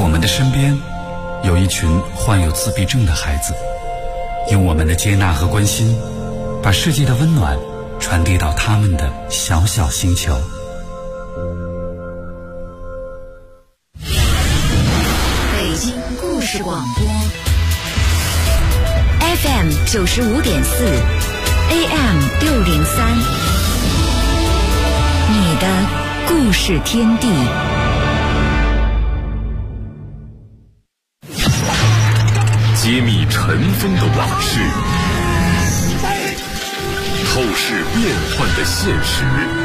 们的身边有一群患有自闭症的孩子，用我们的接纳和关心，把世界的温暖传递到他们的小小星球。 北京故事广播 FM 95.4 AM 603，你的故事天地。 揭秘尘封的往事，透视变幻的现实，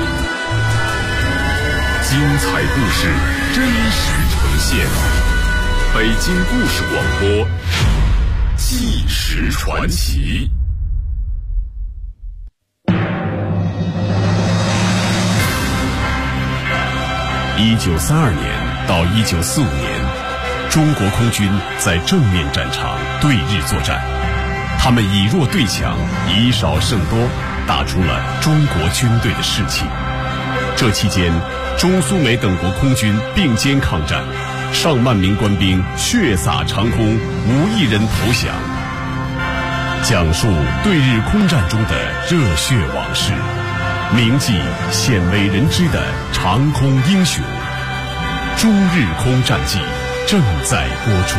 精彩故事真实呈现。北京故事广播，纪实传奇。1932年到1945年，中国空军在正面战场对日作战，他们以弱对强，以少胜多，打出了中国军队的士气。这期间，中苏美等国空军并肩抗战，上万名官兵血洒长空，无一人投降。讲述对日空战中的热血往事，铭记鲜为人知的长空英雄。中日空战记正在播出。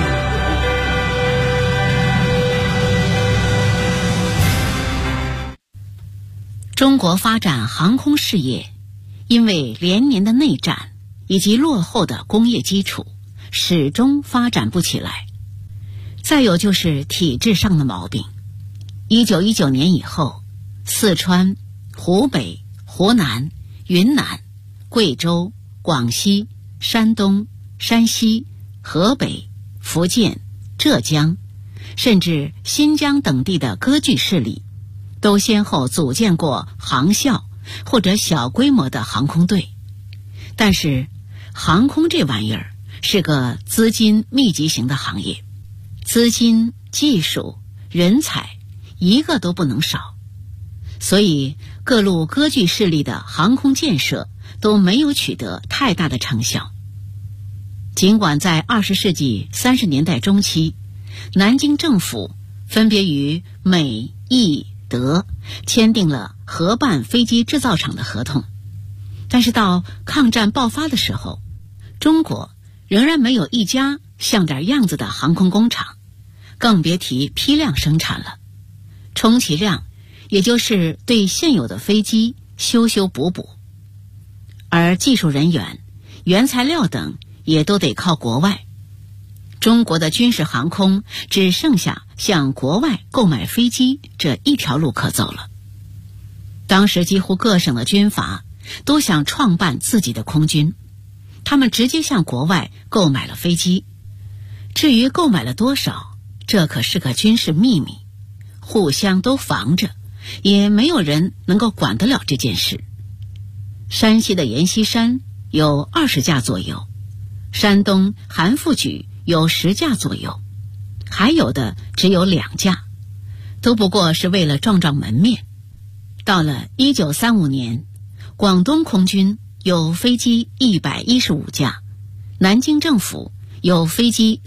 中国发展航空事业，因为连年的内战以及落后的工业基础，始终发展不起来。再有就是体制上的毛病。1919年以后，四川、湖北、湖南、云南、贵州、广西、山东、山西、河北、福建、浙江，甚至新疆等地的割据势力，都先后组建过航校或者小规模的航空队。但是航空这玩意儿是个资金密集型的行业，资金、技术、人才一个都不能少，所以各路割据势力的航空建设都没有取得太大的成效。尽管在20世纪30年代中期，南京政府分别与美、意、德签订了合办飞机制造厂的合同，但是到抗战爆发的时候，中国仍然没有一家像点样子的航空工厂，更别提批量生产了。充其量也就是对现有的飞机修修补补，而技术人员、原材料等也都得靠国外。中国的军事航空只剩下向国外购买飞机这一条路可走了。当时几乎各省的军阀都想创办自己的空军，他们直接向国外购买了飞机。至于购买了多少，这可是个军事秘密，互相都防着，也没有人能够管得了这件事。山西的阎锡山有20架左右，山东韩复榘有10架左右，还有的只有2架，都不过是为了壮壮门面。到了1935年，广东空军有飞机115架，南京政府有飞机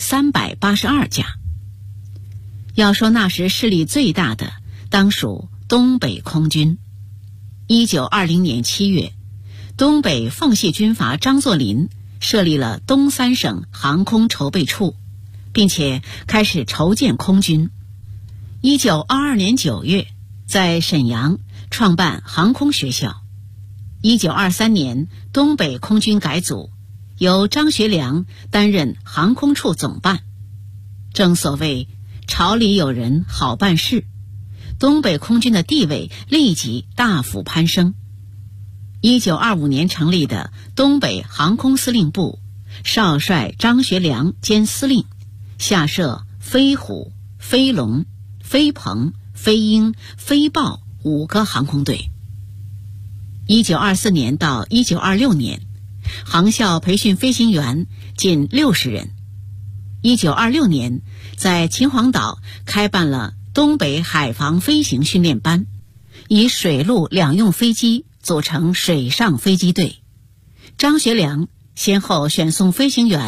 382架。要说那时势力最大的，当属东北空军。1920年7月，东北奉系军阀张作霖设立了东3省航空筹备处，并且开始筹建空军。1922年9月，在沈阳创办航空学校。1923年，东北空军改组，由张学良担任航空处总办。正所谓朝里有人好办事，东北空军的地位立即大幅攀升。1925年成立的东北航空司令部，少帅张学良兼司令，下设飞虎、飞龙、飞鹏、飞鹰、飞豹5个航空队。1924年到1926年，航校培训飞行员近60人。1926年，在秦皇岛开办了东北海防飞行训练班，以水陆两用飞机组成水上飞机队。张学良先后选送飞行员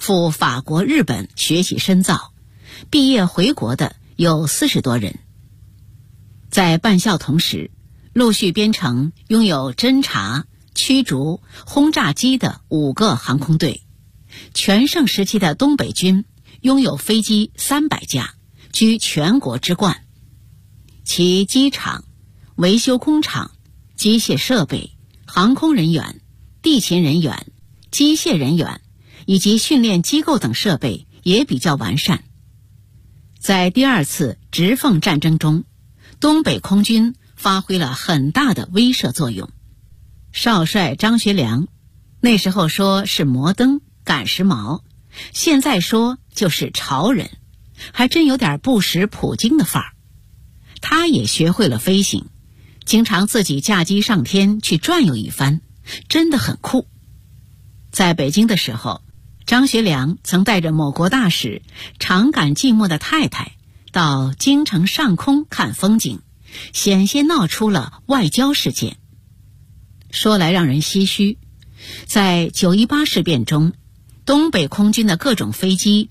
赴法国、日本学习深造，毕业回国的有40多人。在办校同时，陆续编成拥有侦察、驱逐、轰炸机的5个航空队。全盛时期的东北军拥有飞机300架，居全国之冠。其机场、维修工厂、机械设备、航空人员、地勤人员、机械人员以及训练机构等设备也比较完善。在第2次直奉战争中，东北空军发挥了很大的威慑作用。少帅张学良那时候说是摩登赶时髦，现在说就是潮人，还真有点不识普京的范儿。他也学会了飞行，经常自己驾机上天去转悠一番，真的很酷。在北京的时候，张学良曾带着某国大使常感寂寞的太太到京城上空看风景，险些闹出了外交事件。说来让人唏嘘，在918事变中，东北空军的各种飞机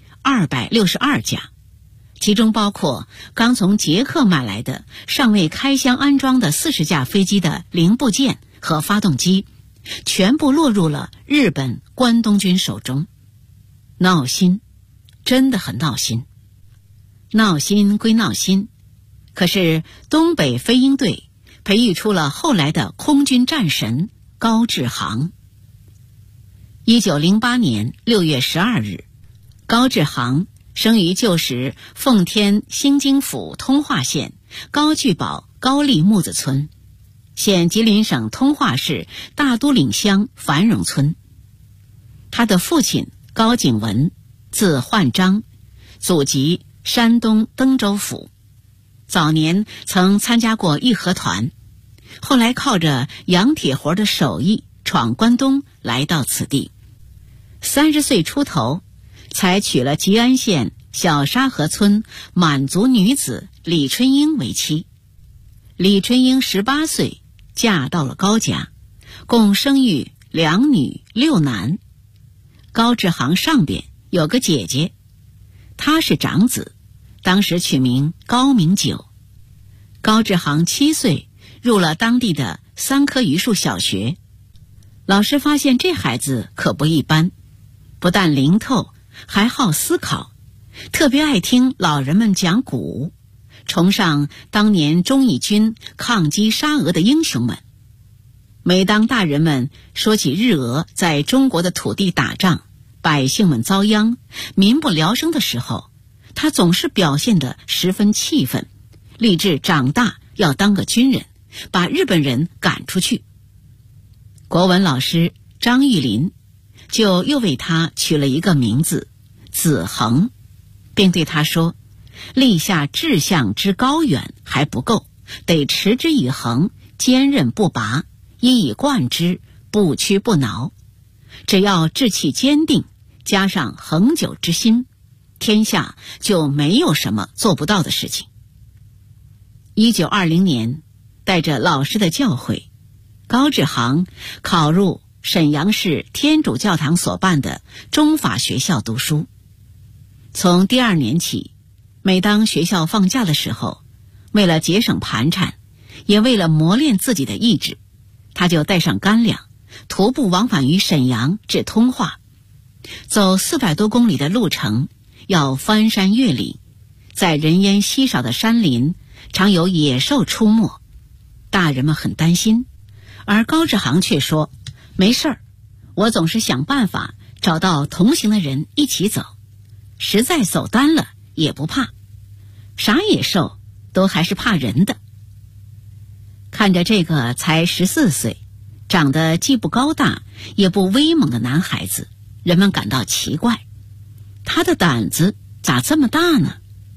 262架，其中包括刚从捷克买来的尚未开箱安装的40架飞机的零部件和发动机，全部落入了日本关东军手中。闹心，真的很闹心。闹心归闹心，可是东北飞鹰队培育出了后来的空军战神高志航。1908年6月12日，高志航生于旧时奉天兴京府通化县高聚堡高丽木子村，现吉林省通化市大都岭乡繁荣村。他的父亲高景文，字焕章，祖籍山东登州府，早年曾参加过义和团，后来靠着洋铁活的手艺闯关东，来到此地。30岁出头，才娶了吉安县小沙河村满族女子李春英为妻。李春英18岁嫁到了高家，共生育2女6男。高志航上边有个姐姐，她是长子，当时取名高明九。高志航7岁入了当地的3棵榆树小学，老师发现这孩子可不一般，不但灵透，还好思考，特别爱听老人们讲古，崇尚当年忠义军抗击沙俄的英雄们。每当大人们说起日俄在中国的土地打仗，百姓们遭殃，民不聊生的时候，他总是表现得十分气愤，立志长大要当个军人，把日本人赶出去。国文老师张玉林就又为他取了一个名字子恒，并对他说，立下志向之高远还不够，得持之以恒，坚韧不拔，一以贯之，不屈不挠。只要志气坚定，加上恒久之心，天下就没有什么做不到的事情。1920年，带着老师的教诲，高志航考入沈阳市天主教堂所办的中法学校读书。从第2年起，每当学校放假的时候，为了节省盘缠，也为了磨练自己的意志，他就带上干粮，徒步往返于沈阳至通化，走400多公里的路程，要翻山越岭，在人烟稀少的山林，常有野兽出没，大人们很担心，而高志航却说，没事儿，我总是想办法找到同行的人一起走，实在走单了也不怕，啥野兽都还是怕人的。看着这个才14岁，长得既不高大也不威猛的男孩子，人们感到奇怪，他的胆子咋这么大呢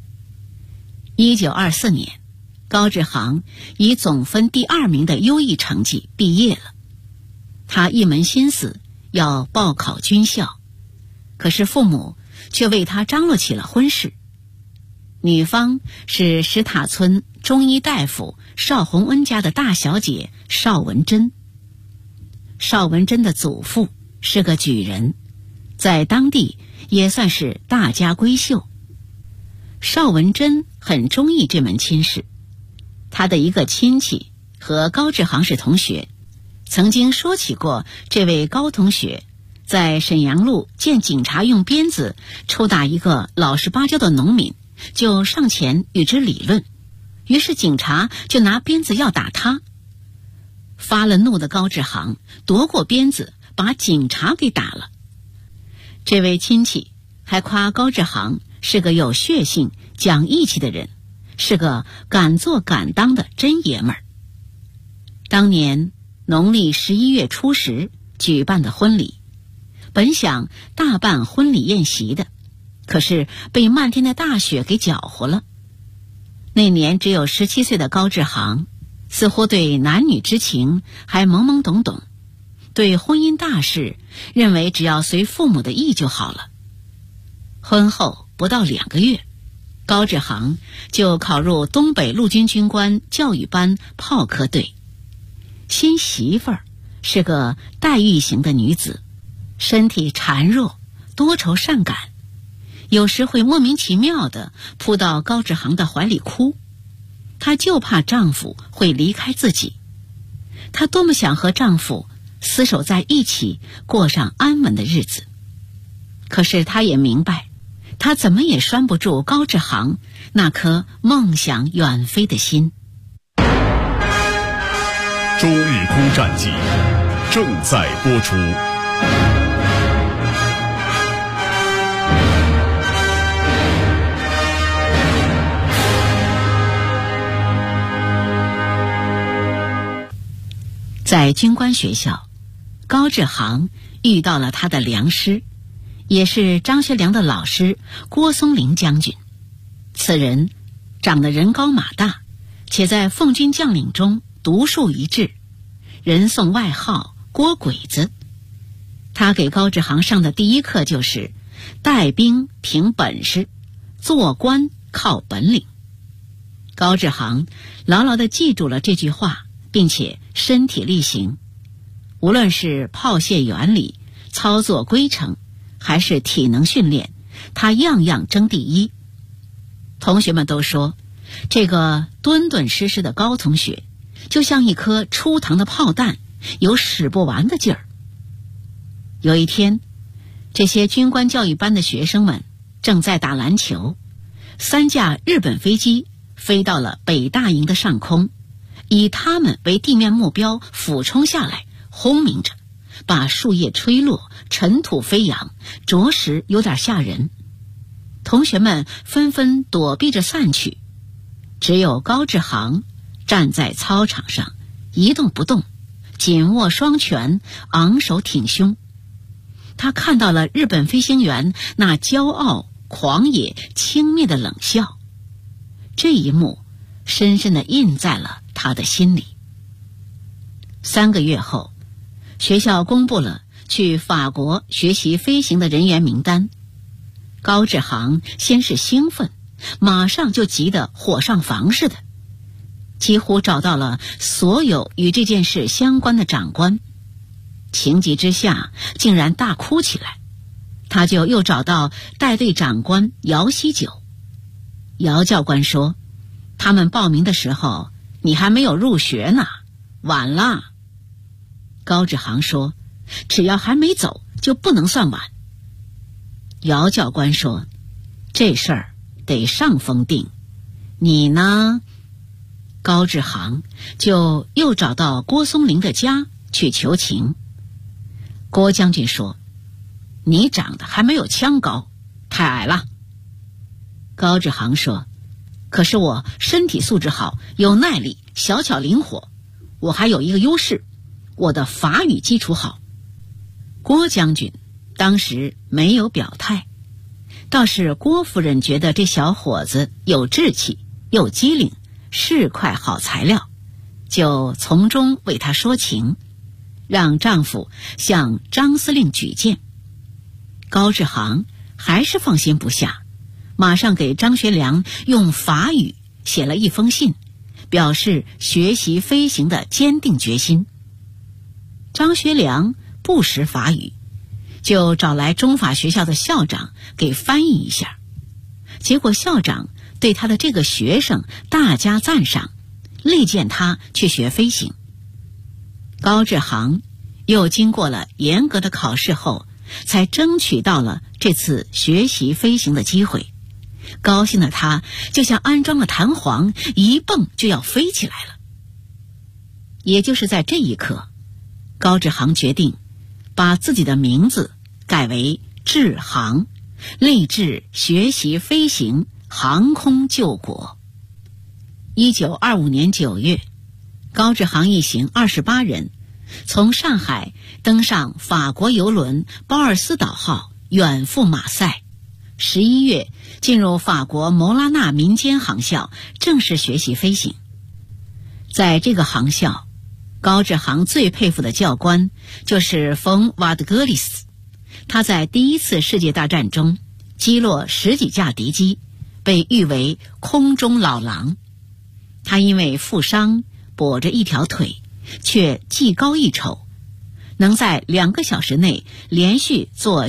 ？1924年，高志航以总分第2名的优异成绩毕业了。他一门心思要报考军校，可是父母却为他张罗起了婚事。女方是石塔村中医大夫邵洪恩家的大小姐邵文珍。邵文珍的祖父是个举人，在当地也算是大家闺秀。邵文珍很中意这门亲事，他的一个亲戚和高志航是同学，曾经说起过这位高同学在沈阳路见警察用鞭子抽打一个老实巴交的农民，就上前与之理论，于是警察就拿鞭子要打他。发了怒的高志航夺过鞭子，把警察给打了。这位亲戚还夸高志航是个有血性、讲义气的人，是个敢做敢当的真爷们儿。当年农历11月初10举办的婚礼，本想大办婚礼宴席的，可是被漫天的大雪给搅和了。那年只有17岁的高志航，似乎对男女之情还懵懵懂懂，对婚姻大事认为只要随父母的意就好了。婚后不到2个月，高志航就考入东北陆军军官教育班炮科队。新媳妇儿是个黛玉型的女子，身体孱弱，多愁善感，有时会莫名其妙地扑到高志航的怀里哭。她就怕丈夫会离开自己，她多么想和丈夫厮守在一起，过上安稳的日子。可是她也明白，她怎么也拴不住高志航那颗梦想远飞的心。 中日空战记正在播出。 在军官学校，高志航遇到了他的良师，也是张学良的老师郭松龄将军。此人长得人高马大，且在奉军将领中独树一帜，人送外号郭鬼子。他给高志航上的第一课就是带兵凭本事，做官靠本领。高志航牢牢地记住了这句话，并且身体力行。无论是炮械原理、操作规程，还是体能训练，他样样争第一。同学们都说，这个敦敦实实的高同学就像一颗出膛的炮弹，有使不完的劲儿。有一天，这些军官教育班的学生们正在打篮球，3架日本飞机飞到了北大营的上空，以他们为地面目标俯冲下来，轰鸣着，把树叶吹落，尘土飞扬，着实有点吓人。同学们纷纷躲避着散去，只有高志航站在操场上一动不动，紧握双拳，昂首挺胸。他看到了日本飞行员那骄傲、狂野、轻蔑的冷笑，这一幕深深地印在了他的心里。3个月后，学校公布了去法国学习飞行的人员名单。高志航先是兴奋，马上就急得火上房似的，几乎找到了所有与这件事相关的长官。情急之下竟然大哭起来，他就又找到带队长官姚锡九。姚教官说，他们报名的时候你还没有入学呢，晚了。高志航说，只要还没走就不能算晚。姚教官说，这事儿得上峰定，你呢？高志航就又找到郭松龄的家去求情。郭将军说，你长得还没有枪高，太矮了。高志航说，可是我身体素质好，有耐力，小巧灵活，我还有一个优势，我的法语基础好。郭将军当时没有表态，倒是郭夫人觉得这小伙子有志气，又机灵，是块好材料，就从中为他说情，让丈夫向张司令举荐。高志航还是放心不下，马上给张学良用法语写了一封信，表示学习飞行的坚定决心。张学良不识法语， 就找来中法学校的校长给翻译一下。结果校长对他的这个学生大加赞赏，力荐他去学飞行。高志航又经过了严格的考试后，才争取到了这次学习飞行的机会。高兴的他就像安装了弹簧，一蹦就要飞起来了。也就是在这一刻，高志航决定把自己的名字改为志航，立志学习飞行，航空救国。1925年9月，高志航一行28人从上海登上法国邮轮包尔斯岛号，远赴马赛。11月进入法国摩拉纳民间航校，正式学习飞行。在这个航校，高志航最佩服的教官就是冯·瓦德格里斯。他在第一次世界大战中击落10几架敌机，被誉为空中老狼。他因为负伤跛着一条腿，却技高一筹，能在2个小时内连续做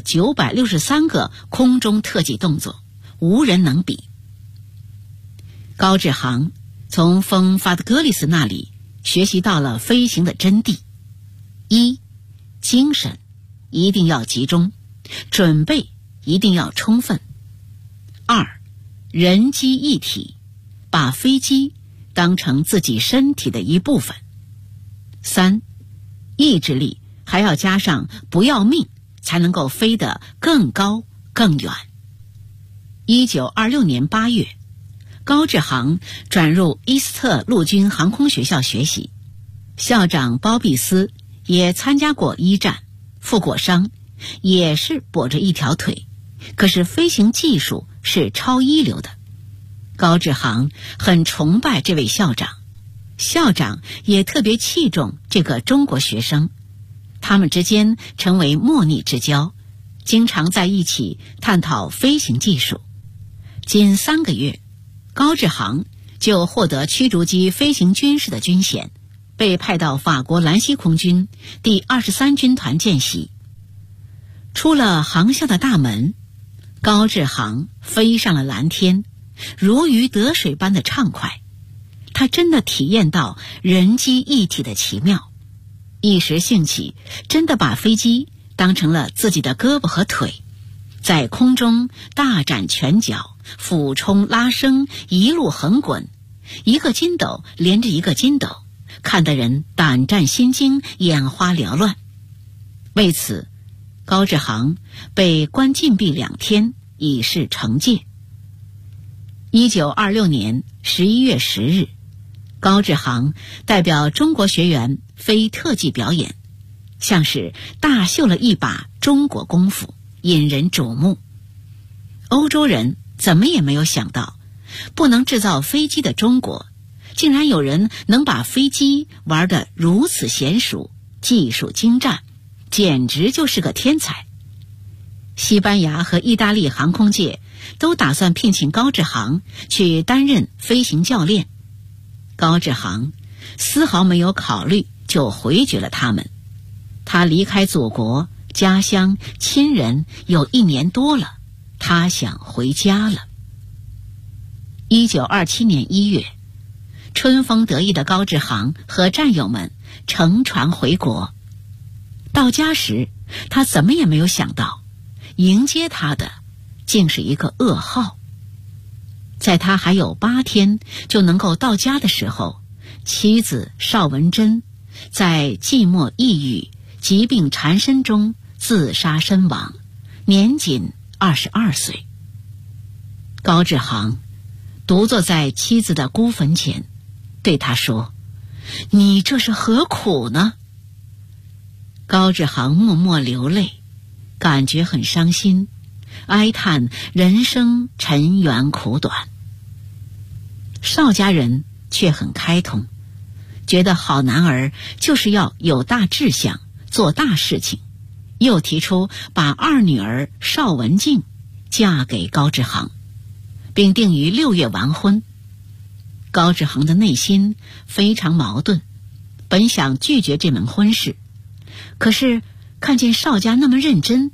963个空中特技动作，无人能比。高志航从冯·法德格里斯那里学习到了飞行的真谛：一、精神一定要集中，准备一定要充分；二、人机一体，把飞机当成自己身体的一部分；三、意志力还要加上不要命，才能够飞得更高更远。1926年8月，高志航转入伊斯特陆军航空学校学习，校长包庇斯也参加过一战，负过伤，也是跛着一条腿，可是飞行技术是超一流的。高志航很崇拜这位校长，校长也特别器重这个中国学生，他们之间成为莫逆之交，经常在一起探讨飞行技术。仅3个月，高志航就获得驱逐机飞行军士的军衔，被派到法国兰西空军第23军团见习。出了航校的大门，高志航飞上了蓝天，如鱼得水般的畅快。他真的体验到人机一体的奇妙，一时兴起，真的把飞机当成了自己的胳膊和腿，在空中大展拳脚，俯冲拉升，一路横滚，一个筋斗连着一个筋斗，看得人胆战心惊，眼花缭乱。为此，高志航被关禁闭2天，以示惩戒。1926年11月10日，高志航代表中国学员飞特技表演，像是大秀了一把中国功夫，引人瞩目。欧洲人怎么也没有想到，不能制造飞机的中国，竟然有人能把飞机玩得如此娴熟，技术精湛，简直就是个天才。西班牙和意大利航空界都打算聘请高志航去担任飞行教练，高志航丝毫没有考虑就回绝了他们。他离开祖国、家乡、亲人有1年多了，他想回家了。1927年1月，春风得意的高志航和战友们乘船回国。到家时，他怎么也没有想到，迎接他的竟是一个噩耗。在他还有8天就能够到家的时候，妻子邵文珍在寂寞抑郁、疾病缠身中自杀身亡，年仅22岁。高志航独坐在妻子的孤坟前，对他说：“你这是何苦呢？”高志航默默流泪，感觉很伤心，哀叹人生尘缘苦短。邵家人却很开通，觉得好男儿就是要有大志向，做大事情，又提出把2女儿邵文静嫁给高志航，并定于6月完婚。高志航的内心非常矛盾，本想拒绝这门婚事，可是看见邵家那么认真，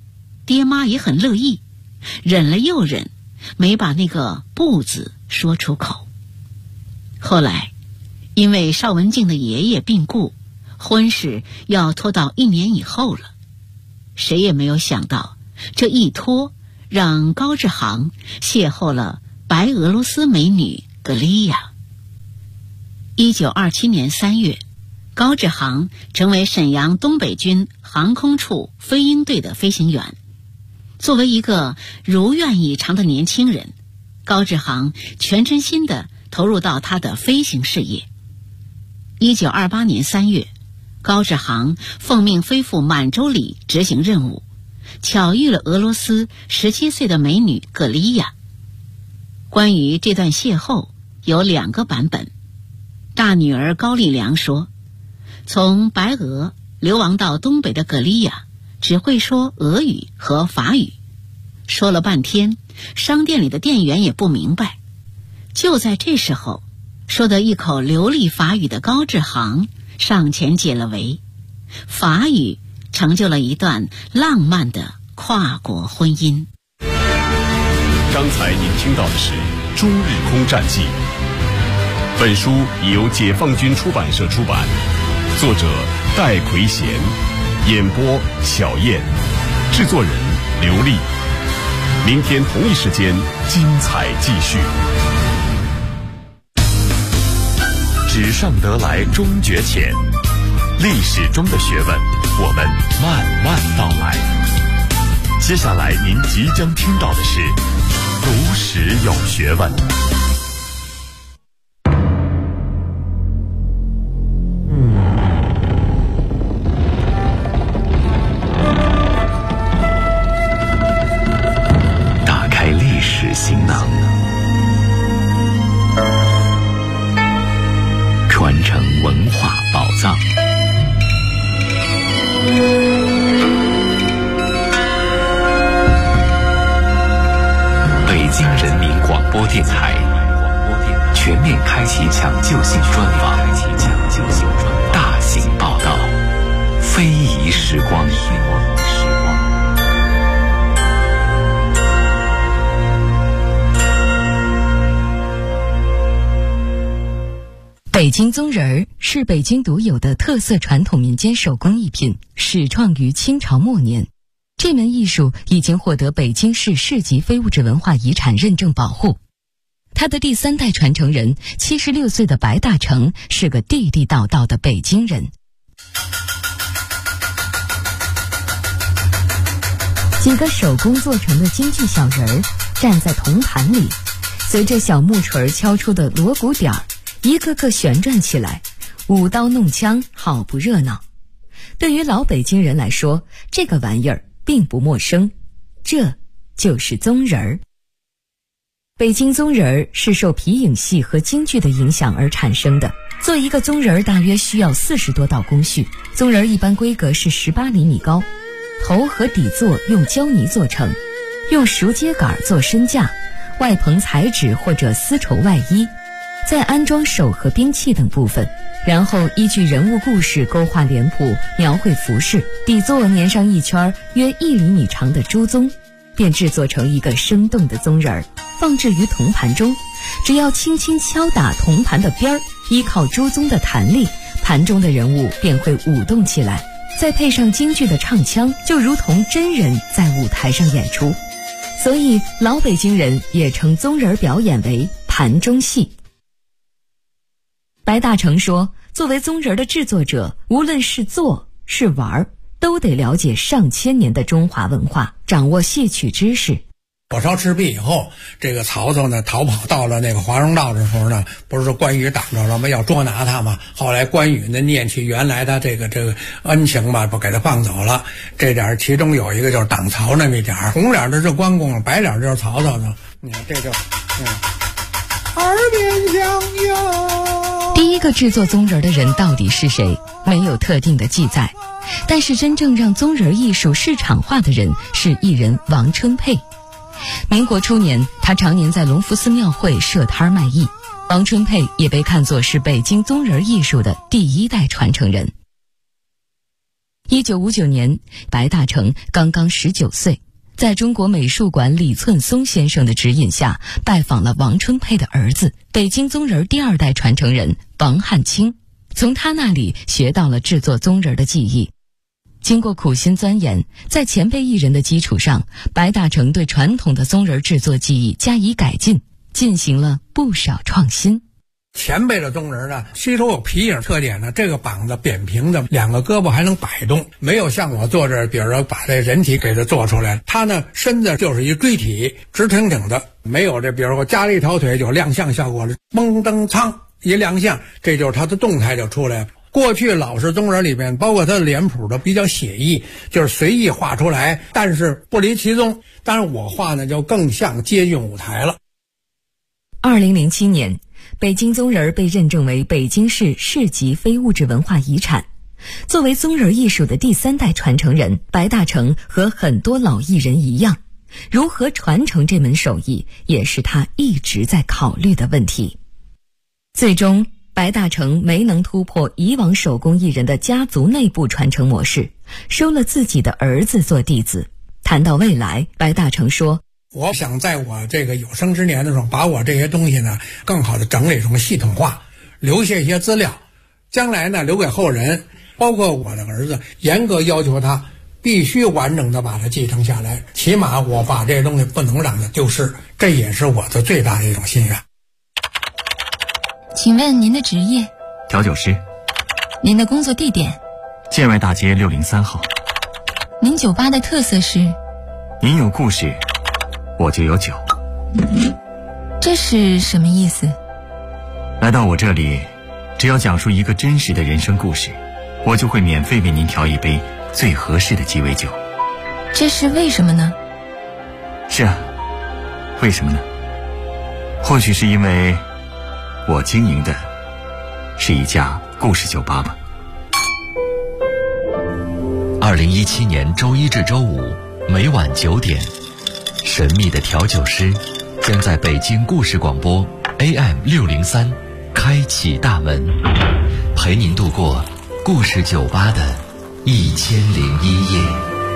爹妈也很乐意，忍了又忍，没把那个不字说出口。后来因为邵文静的爷爷病故，婚事要拖到1年以后了。谁也没有想到，这一拖让高志航邂逅了白俄罗斯美女格丽亚。1927年3月，高志航成为沈阳东北军航空处飞鹰队的飞行员。作为一个如愿以偿的年轻人，高志航全身心地投入到他的飞行事业。1928年3月，高志航奉命飞赴满洲里执行任务，巧遇了俄罗斯17岁的美女格丽亚。关于这段邂逅有2个版本。大女儿高丽良说，从白俄流亡到东北的格丽亚只会说俄语和法语，说了半天，商店里的店员也不明白。就在这时候，说得一口流利法语的高志航上前解了围，法语成就了一段浪漫的跨国婚姻。 刚才您听到的是《中日空战记》，本书由解放军出版社出版，作者戴奎贤，演播小燕，制作人刘丽。明天同一时间精彩继续。纸上得来终觉浅，历史中的学问，我们慢慢道来。接下来您即将听到的是读史有学问。 打开历史行囊，传承文化宝藏。北京人民广播电台全面开启抢救性专访，大型报道，非遗时光。 北京宗人儿是北京独有的特色传统民间手工艺品，始创于清朝末年。这门艺术已经获得北京市市级非物质文化遗产认证保护。他的第3代传承人76岁的白大成是个地地道道的北京人。几个手工做成的京剧小人儿站在铜盘里，随着小木锤敲出的锣鼓点儿，一个个旋转起来，舞刀弄枪，好不热闹。对于老北京人来说，这个玩意儿并不陌生，这就是宗人儿。北京宗人儿是受皮影戏和京剧的影响而产生的。做一个宗人儿大约需要40多道工序，宗人儿一般规格是18厘米高，头和底座用胶泥做成，用熟秸秆做身架，外棚彩纸或者丝绸外衣，再安装手和兵器等部分，然后依据人物故事勾画脸谱，描绘服饰，底座粘上一圈约1厘米长的猪鬃，便制作成一个生动的宗人儿，放置于铜盘中。只要轻轻敲打铜盘的边儿，依靠猪鬃的弹力，盘中的人物便会舞动起来，再配上京剧的唱腔，就如同真人在舞台上演出。所以老北京人也称宗人表演为盘中戏。白大成说，作为宗人的制作者，无论是做是玩，都得了解上千年的中华文化，掌握戏曲知识。 火烧赤壁以后，这个曹操呢逃跑到了那个华容道的时候呢，不是说关羽挡着了吗？要捉拿他嘛。后来关羽呢念起原来他这个恩情嘛，不给他放走了。这点其中有一个就是挡曹那么一点，红脸的是关公，白脸就是曹操呢。你看这就耳边响哟。 第一个制作宗人的人到底是谁？没有特定的记载，但是真正让宗人艺术市场化的人是艺人王春佩。民国初年，他常年在隆福寺庙会设摊卖艺。王春佩也被看作是北京宗人艺术的第1代传承人。1959年，白大成刚刚19岁， 在中国美术馆李寸松先生的指引下，拜访了王春佩的儿子，北京宗人第2代传承人王汉卿，从他那里学到了制作宗人的技艺。经过苦心钻研，在前辈艺人的基础上，白大成对传统的宗人制作技艺加以改进，进行了不少创新。 前辈的宗人呢，吸收有皮影特点呢，这个膀子扁平的，2个胳膊还能摆动，没有像我坐这儿，比如说把这人体给它做出来，他呢身子就是一锥体，直挺挺的，没有这比如说加了一条腿就亮相效果了，嘣噔苍一亮相，这就是他的动态就出来了。过去老式宗人里面，包括他的脸谱都比较写意，就是随意画出来，但是不离其宗。当然我画呢就更像接近舞台了。 2007年，北京宗人被认证为北京市市级非物质文化遗产。作为宗人艺术的第3代传承人，白大成和很多老艺人一样，如何传承这门手艺，也是他一直在考虑的问题。最终，白大成没能突破以往手工艺人的家族内部传承模式，收了自己的儿子做弟子。谈到未来，白大成说， 我想在我这个有生之年的时候，把我这些东西呢更好的整理成系统化，留下一些资料，将来呢留给后人，包括我的儿子，严格要求他必须完整的把它继承下来，起码我把这些东西不能让它丢失，这也是我的最大的一种心愿。 请问您的职业？ 调酒师。 您的工作地点？ 建外大街603号。 您酒吧的特色是？ 您有故事，我就有酒。 这是什么意思？ 来到我这里，只要讲述一个真实的人生故事，我就会免费为您调一杯最合适的鸡尾酒。 这是为什么呢？ 是啊，为什么呢？或许是因为我经营的是一家故事酒吧吧。 2017年周一至周五每晚9点，神秘的调酒师将在北京故事广播 AM603 开启大门，陪您度过故事酒吧的1001夜。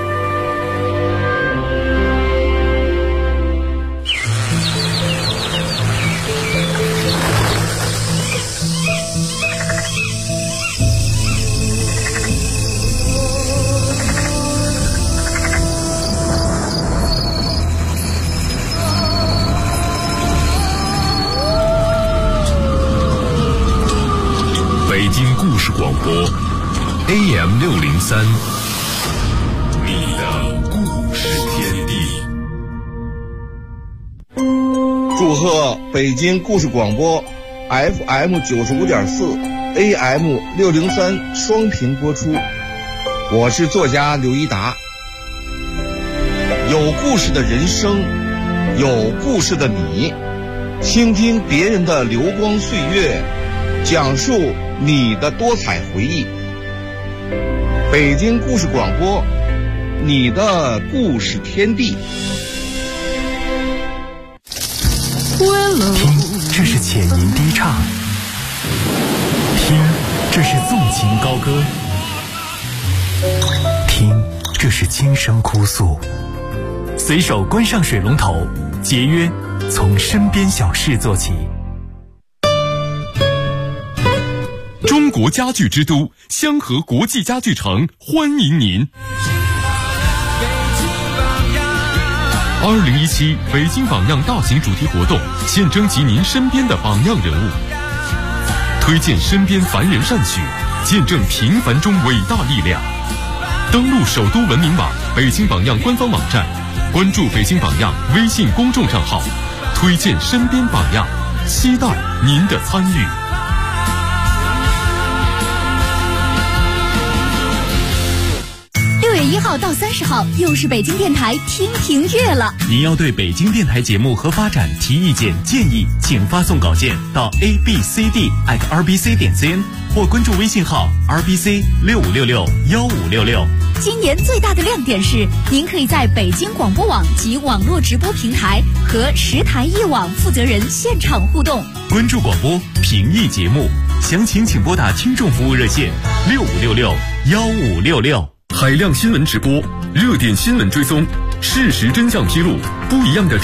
北京故事广播 AM603， 你的故事天地。 祝贺北京故事广播 FM95.4 AM603 双频播出。我是作家刘一达。有故事的人生，有故事的你，倾听别人的流光岁月，讲述你的多彩回忆。北京故事广播，你的故事天地。 听，这是浅吟低唱；听，这是纵情高歌；听，这是轻声哭诉。随手关上水龙头，节约从身边小事做起。 中国家具之都香河国际家具城欢迎您。2017北京榜样大型主题活动，现征集您身边的榜样人物，推荐身边凡人善举，见证平凡中伟大力量。登录首都文明网、北京榜样官方网站，关注北京榜样微信公众账号，推荐身边榜样，期待您的参与。 6月1号到30号，又是北京电台听评月了。 您要对北京电台节目和发展提意见建议，请发送稿件到 abcd@rbc.cn 或关注微信号 rbc65661566。 今年最大的亮点是，您可以在北京广播网及网络直播平台和10台一网负责人现场互动。 关注广播，评议节目，详情请拨打听众服务热线65661566。 海量新闻直播，热点新闻追踪， 事实真相披露，不一样的